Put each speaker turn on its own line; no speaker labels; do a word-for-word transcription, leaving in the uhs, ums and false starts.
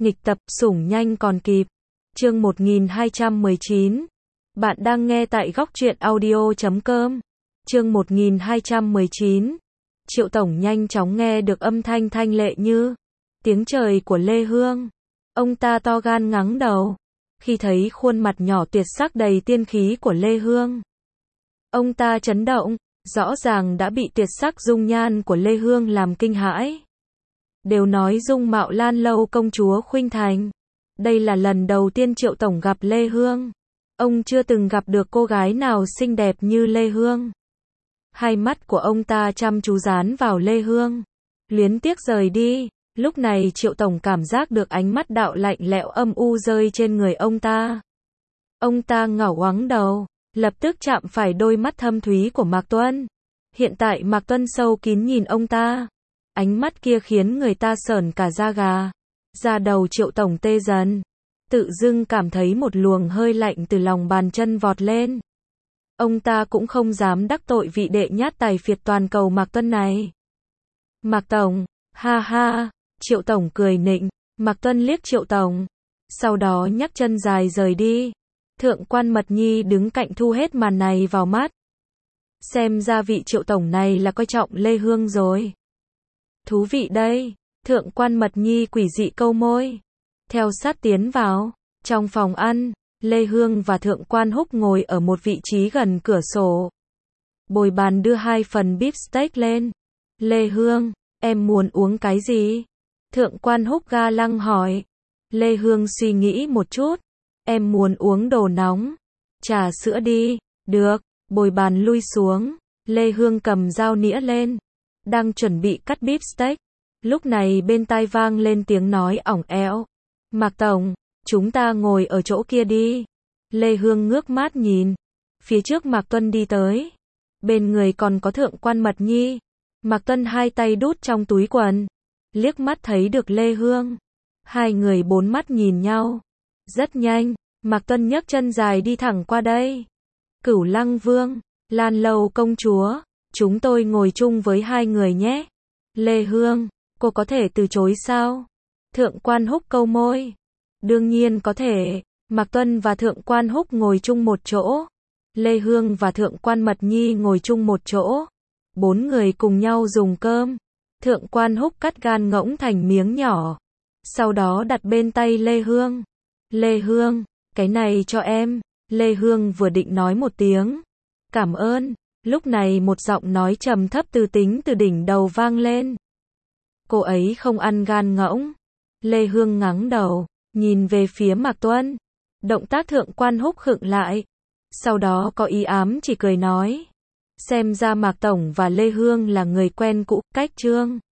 Nghịch tập, sủng nhanh còn kịp. Chương một nghìn hai trăm mười chín. Bạn đang nghe tại góc truyện audio chấm com. Chương một nghìn hai trăm mười chín. Triệu Tổng nhanh chóng nghe được âm thanh thanh lệ như tiếng trời của Lê Hương. Ông ta to gan ngẩng đầu, khi thấy khuôn mặt nhỏ tuyệt sắc đầy tiên khí của Lê Hương. Ông ta chấn động, rõ ràng đã bị tuyệt sắc dung nhan của Lê Hương làm kinh hãi. Đều nói dung mạo lan lâu công chúa khuynh thành. Đây là lần đầu tiên Triệu Tổng gặp Lê Hương. Ông chưa từng gặp được cô gái nào xinh đẹp như Lê Hương. Hai mắt của ông ta chăm chú dán vào Lê Hương, luyến tiếc rời đi. Lúc này Triệu Tổng cảm giác được ánh mắt đạo lạnh lẽo âm u rơi trên người ông ta. Ông ta ngẩng ngoắng đầu, lập tức chạm phải đôi mắt thâm thúy của Mạc Tuân. Hiện tại Mạc Tuân sâu kín nhìn ông ta. Ánh mắt kia khiến người ta sởn cả da gà. Da đầu Triệu Tổng tê dần. Tự dưng cảm thấy một luồng hơi lạnh từ lòng bàn chân vọt lên. Ông ta cũng không dám đắc tội vị đệ nhát tài phiệt toàn cầu Mạc Tuân này. Mạc Tổng, ha ha, Triệu Tổng cười nịnh. Mạc Tuân liếc Triệu Tổng, sau đó nhấc chân dài rời đi. Thượng quan Mật Nhi đứng cạnh thu hết màn này vào mắt. Xem ra vị Triệu Tổng này là coi trọng Lê Hương rồi. Thú vị đây. Thượng quan Mật Nhi quỷ dị câu môi, theo sát tiến vào. Trong phòng ăn, Lê Hương và Thượng quan Húc ngồi ở một vị trí gần cửa sổ. Bồi bàn đưa hai phần beef steak lên. Lê Hương, em muốn uống cái gì? Thượng quan Húc ga lăng hỏi. Lê Hương suy nghĩ một chút. Em muốn uống đồ nóng. Trà sữa đi. Được. Bồi bàn lui xuống. Lê Hương cầm dao nĩa lên, đang chuẩn bị cắt beef steak. Lúc này bên tai vang lên tiếng nói ỏng ẻo. Mạc Tổng, chúng ta ngồi ở chỗ kia đi. Lê Hương ngước mắt nhìn. Phía trước Mạc Tuân đi tới. Bên người còn có Thượng quan Mật Nhi. Mạc Tuân hai tay đút trong túi quần, liếc mắt thấy được Lê Hương. Hai người bốn mắt nhìn nhau. Rất nhanh, Mạc Tuân nhấc chân dài đi thẳng qua đây. Cửu Lăng Vương, Lan Lâu công chúa, chúng tôi ngồi chung với hai người nhé. Lê Hương, cô có thể từ chối sao? Thượng quan Húc câu môi. Đương nhiên có thể. Mạc Tuân và Thượng quan Húc ngồi chung một chỗ. Lê Hương và Thượng quan Mật Nhi ngồi chung một chỗ. Bốn người cùng nhau dùng cơm. Thượng quan Húc cắt gan ngỗng thành miếng nhỏ, sau đó đặt bên tay Lê Hương. Lê Hương, cái này cho em. Lê Hương vừa định nói một tiếng cảm ơn, lúc này một giọng nói trầm thấp từ tính từ đỉnh đầu vang lên. Cô ấy không ăn gan ngỗng. Lê Hương ngẩng đầu, nhìn về phía Mạc Tuân. Động tác Thượng quan Húc khựng lại, sau đó có ý ám chỉ cười nói. Xem ra Mạc Tổng và Lê Hương là người quen cũ. Cách chương